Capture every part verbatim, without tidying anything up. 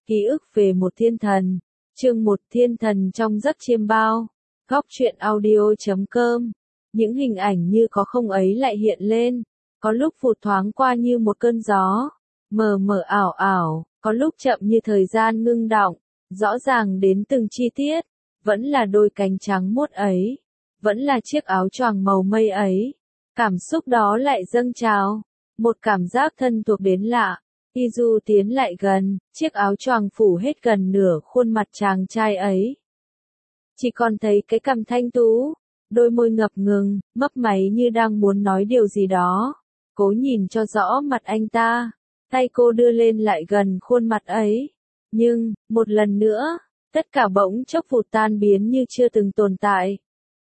Ký ức về một thiên thần. Chương một Thiên thần trong giấc chiêm bao. Góc truyện audio chấm com. Những hình ảnh như có không ấy lại hiện lên, có lúc vụt thoáng qua như một cơn gió, mờ mờ ảo ảo, có lúc chậm như thời gian ngưng đọng, rõ ràng đến từng chi tiết, vẫn là đôi cánh trắng muốt ấy, vẫn là chiếc áo choàng màu mây ấy. Cảm xúc đó lại dâng trào, một cảm giác thân thuộc đến lạ. Izu tiến lại gần, chiếc áo choàng phủ hết gần nửa khuôn mặt chàng trai ấy. Chỉ còn thấy cái cằm thanh tú, đôi môi ngập ngừng, mấp máy như đang muốn nói điều gì đó. Cố nhìn cho rõ mặt anh ta, tay cô đưa lên lại gần khuôn mặt ấy. Nhưng, một lần nữa, tất cả bỗng chốc vụt tan biến như chưa từng tồn tại.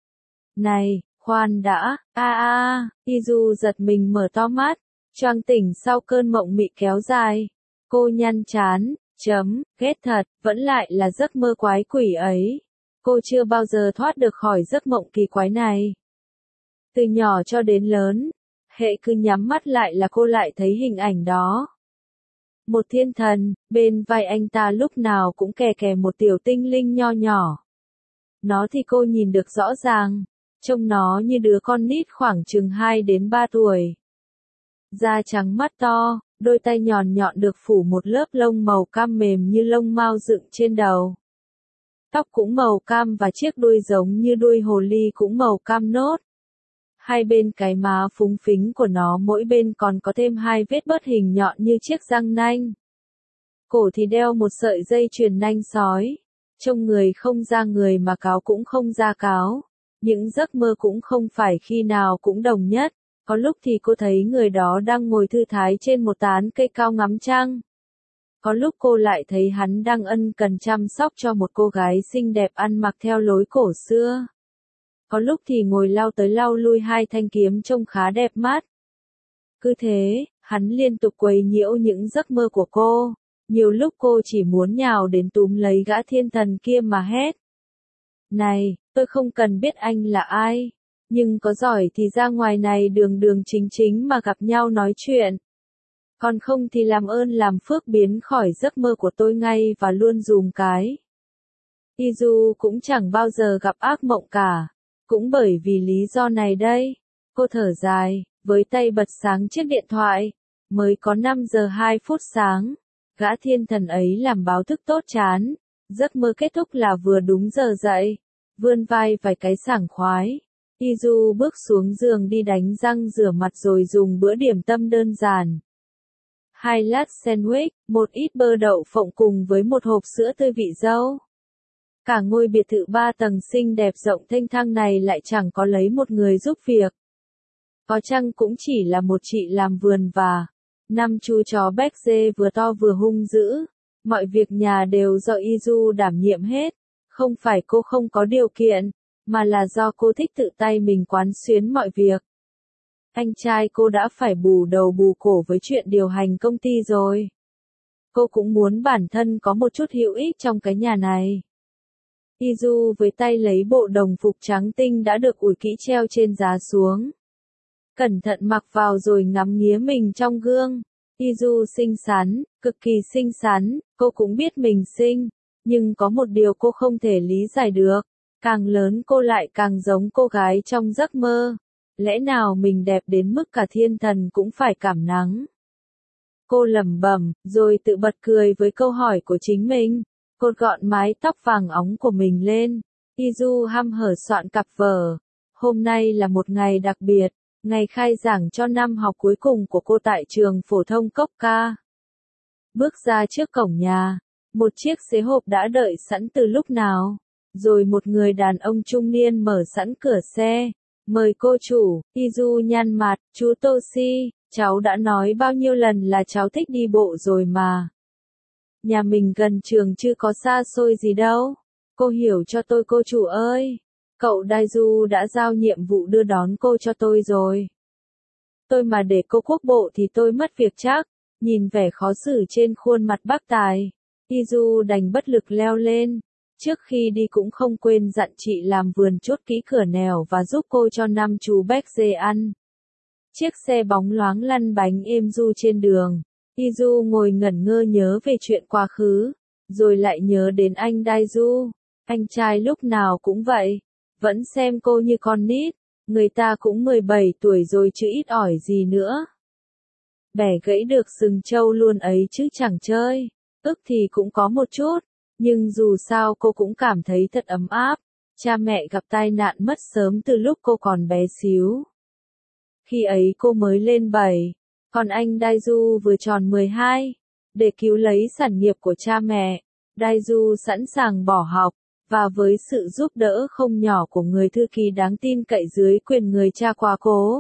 Này, khoan đã, a a, Izu giật mình mở to mắt, choàng tỉnh sau cơn mộng mị kéo dài. Cô nhăn trán, chấm, ghét thật, vẫn lại là giấc mơ quái quỷ ấy. Cô chưa bao giờ thoát được khỏi giấc mộng kỳ quái này. Từ nhỏ cho đến lớn, hệ cứ nhắm mắt lại là cô lại thấy hình ảnh đó. Một thiên thần, bên vai anh ta lúc nào cũng kè kè một tiểu tinh linh nho nhỏ. Nó thì cô nhìn được rõ ràng, trông nó như đứa con nít khoảng chừng hai đến ba tuổi. Da trắng mắt to, đôi tay nhọn nhọn được phủ một lớp lông màu cam mềm như lông mao dựng trên đầu. Tóc cũng màu cam và chiếc đuôi giống như đuôi hồ ly cũng màu cam nốt. Hai bên cái má phúng phính của nó mỗi bên còn có thêm hai vết bớt hình nhọn như chiếc răng nanh. Cổ thì đeo một sợi dây chuyền nanh sói. Trông người không ra người mà cáo cũng không ra cáo. Những giấc mơ cũng không phải khi nào cũng đồng nhất. Có lúc thì cô thấy người đó đang ngồi thư thái trên một tán cây cao ngắm trăng. Có lúc cô lại thấy hắn đang ân cần chăm sóc cho một cô gái xinh đẹp ăn mặc theo lối cổ xưa. Có lúc thì ngồi lau tới lau lui hai thanh kiếm trông khá đẹp mắt. Cứ thế, hắn liên tục quấy nhiễu những giấc mơ của cô. Nhiều lúc cô chỉ muốn nhào đến túm lấy gã thiên thần kia mà hét. Này, tôi không cần biết anh là ai. Nhưng có giỏi thì ra ngoài này đường đường chính chính mà gặp nhau nói chuyện. Còn không thì làm ơn làm phước biến khỏi giấc mơ của tôi ngay và luôn dùm cái. Izu cũng chẳng bao giờ gặp ác mộng cả. Cũng bởi vì lý do này đây. Cô thở dài, với tay bật sáng chiếc điện thoại. Mới có năm giờ hai phút sáng. Gã thiên thần ấy làm báo thức tốt chán. Giấc mơ kết thúc là vừa đúng giờ dậy. Vươn vai vài cái sảng khoái. Izu bước xuống giường đi đánh răng rửa mặt rồi dùng bữa điểm tâm đơn giản. Hai lát sandwich, một ít bơ đậu phộng cùng với một hộp sữa tươi vị dâu. Cả ngôi biệt thự ba tầng xinh đẹp rộng thênh thang này lại chẳng có lấy một người giúp việc. Có chăng cũng chỉ là một chị làm vườn và năm chú chó béc dê vừa to vừa hung dữ. Mọi việc nhà đều do Izu đảm nhiệm hết. Không phải cô không có điều kiện, mà là do cô thích tự tay mình quán xuyến mọi việc. Anh trai cô đã phải bù đầu bù cổ với chuyện điều hành công ty rồi. Cô cũng muốn bản thân có một chút hữu ích trong cái nhà này. Izu với tay lấy bộ đồng phục trắng tinh đã được ủi kỹ treo trên giá xuống. Cẩn thận mặc vào rồi ngắm nghía mình trong gương. Izu xinh xắn, cực kỳ xinh xắn, cô cũng biết mình xinh. Nhưng có một điều cô không thể lý giải được. Càng lớn cô lại càng giống cô gái trong giấc mơ. Lẽ nào mình đẹp đến mức cả thiên thần cũng phải cảm nắng? Cô lẩm bẩm, rồi tự bật cười với câu hỏi của chính mình. Cô gọn mái tóc vàng óng của mình lên. Izu hăm hở soạn cặp vở. Hôm nay là một ngày đặc biệt, ngày khai giảng cho năm học cuối cùng của cô tại trường phổ thông Cốc Ca. Bước ra trước cổng nhà, một chiếc xế hộp đã đợi sẵn từ lúc nào. Rồi một người đàn ông trung niên mở sẵn cửa xe. Mời cô chủ. Izu nhăn mặt, chú Toshi, cháu đã nói bao nhiêu lần là cháu thích đi bộ rồi mà. Nhà mình gần trường chứ có xa xôi gì đâu. Cô hiểu cho tôi cô chủ ơi. Cậu Daiju đã giao nhiệm vụ đưa đón cô cho tôi rồi. Tôi mà để cô quốc bộ thì tôi mất việc chắc. Nhìn vẻ khó xử trên khuôn mặt bác tài. Izu đành bất lực leo lên. Trước khi đi cũng không quên dặn chị làm vườn chốt kỹ cửa nẻo và giúp cô cho năm chú béc dê ăn. Chiếc xe bóng loáng lăn bánh êm du trên đường. Izu ngồi ngẩn ngơ nhớ về chuyện quá khứ. Rồi lại nhớ đến anh Daiju. Anh trai lúc nào cũng vậy. Vẫn xem cô như con nít. Người ta cũng mười bảy tuổi rồi chứ ít ỏi gì nữa. Bẻ gãy được sừng trâu luôn ấy chứ chẳng chơi. Ức thì cũng có một chút. Nhưng dù sao cô cũng cảm thấy thật ấm áp. Cha mẹ gặp tai nạn mất sớm từ lúc cô còn bé xíu. Khi ấy cô mới lên bảy. Còn anh Daiju vừa tròn mười hai. Để cứu lấy sản nghiệp của cha mẹ, Daiju sẵn sàng bỏ học. Và với sự giúp đỡ không nhỏ của người thư ký đáng tin cậy dưới quyền người cha quá cố,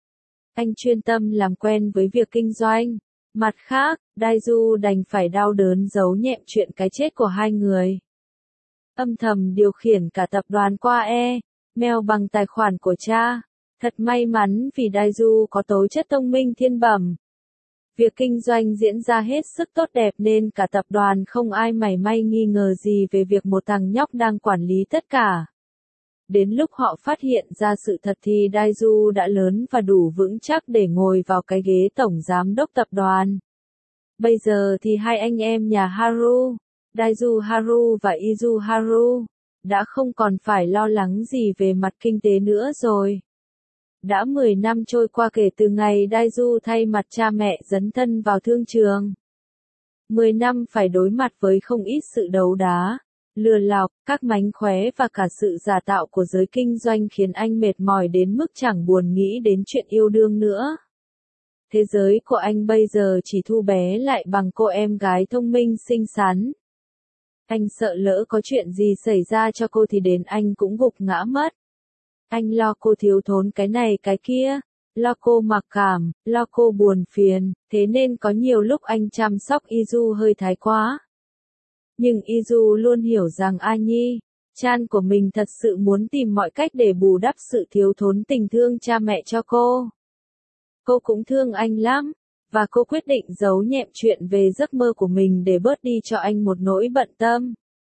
anh chuyên tâm làm quen với việc kinh doanh. Mặt khác, Daiju đành phải đau đớn giấu nhẹm chuyện cái chết của hai người. Âm thầm điều khiển cả tập đoàn qua e-mail bằng tài khoản của cha. Thật may mắn vì Daiju có tố chất thông minh thiên bẩm. Việc kinh doanh diễn ra hết sức tốt đẹp nên cả tập đoàn không ai mảy may nghi ngờ gì về việc một thằng nhóc đang quản lý tất cả. Đến lúc họ phát hiện ra sự thật thì Daiju đã lớn và đủ vững chắc để ngồi vào cái ghế tổng giám đốc tập đoàn. Bây giờ thì hai anh em nhà Haru, Daiju Haru và Izu Haru, đã không còn phải lo lắng gì về mặt kinh tế nữa rồi. Đã mười năm trôi qua kể từ ngày Daiju thay mặt cha mẹ dấn thân vào thương trường. mười năm phải đối mặt với không ít sự đấu đá, lừa lọc, các mánh khóe và cả sự giả tạo của giới kinh doanh khiến anh mệt mỏi đến mức chẳng buồn nghĩ đến chuyện yêu đương nữa. Thế giới của anh bây giờ chỉ thu bé lại bằng cô em gái thông minh xinh xắn. Anh sợ lỡ có chuyện gì xảy ra cho cô thì đến anh cũng gục ngã mất. Anh lo cô thiếu thốn cái này cái kia, lo cô mặc cảm, lo cô buồn phiền, thế nên có nhiều lúc anh chăm sóc Izu hơi thái quá. Nhưng Izu luôn hiểu rằng A Nhi, chan của mình thật sự muốn tìm mọi cách để bù đắp sự thiếu thốn tình thương cha mẹ cho cô. Cô cũng thương anh lắm, và cô quyết định giấu nhẹm chuyện về giấc mơ của mình để bớt đi cho anh một nỗi bận tâm.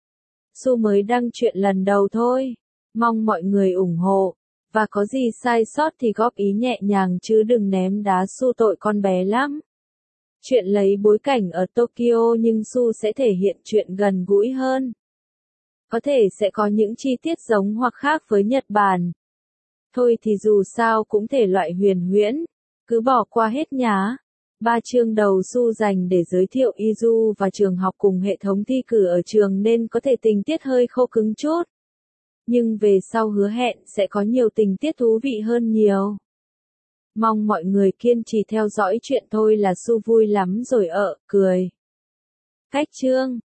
Su mới đăng chuyện lần đầu thôi. Mong mọi người ủng hộ, và có gì sai sót thì góp ý nhẹ nhàng chứ đừng ném đá Su tội con bé lắm. Chuyện lấy bối cảnh ở Tokyo nhưng Su sẽ thể hiện chuyện gần gũi hơn. Có thể sẽ có những chi tiết giống hoặc khác với Nhật Bản. Thôi thì dù sao cũng thể loại huyền huyễn, cứ bỏ qua hết nhá. Ba chương đầu Su dành để giới thiệu Izu và trường học cùng hệ thống thi cử ở trường nên có thể tình tiết hơi khô cứng chút. Nhưng về sau hứa hẹn sẽ có nhiều tình tiết thú vị hơn nhiều. Mong mọi người kiên trì theo dõi chuyện thôi là Su vui lắm rồi ợ, cười. Cách chương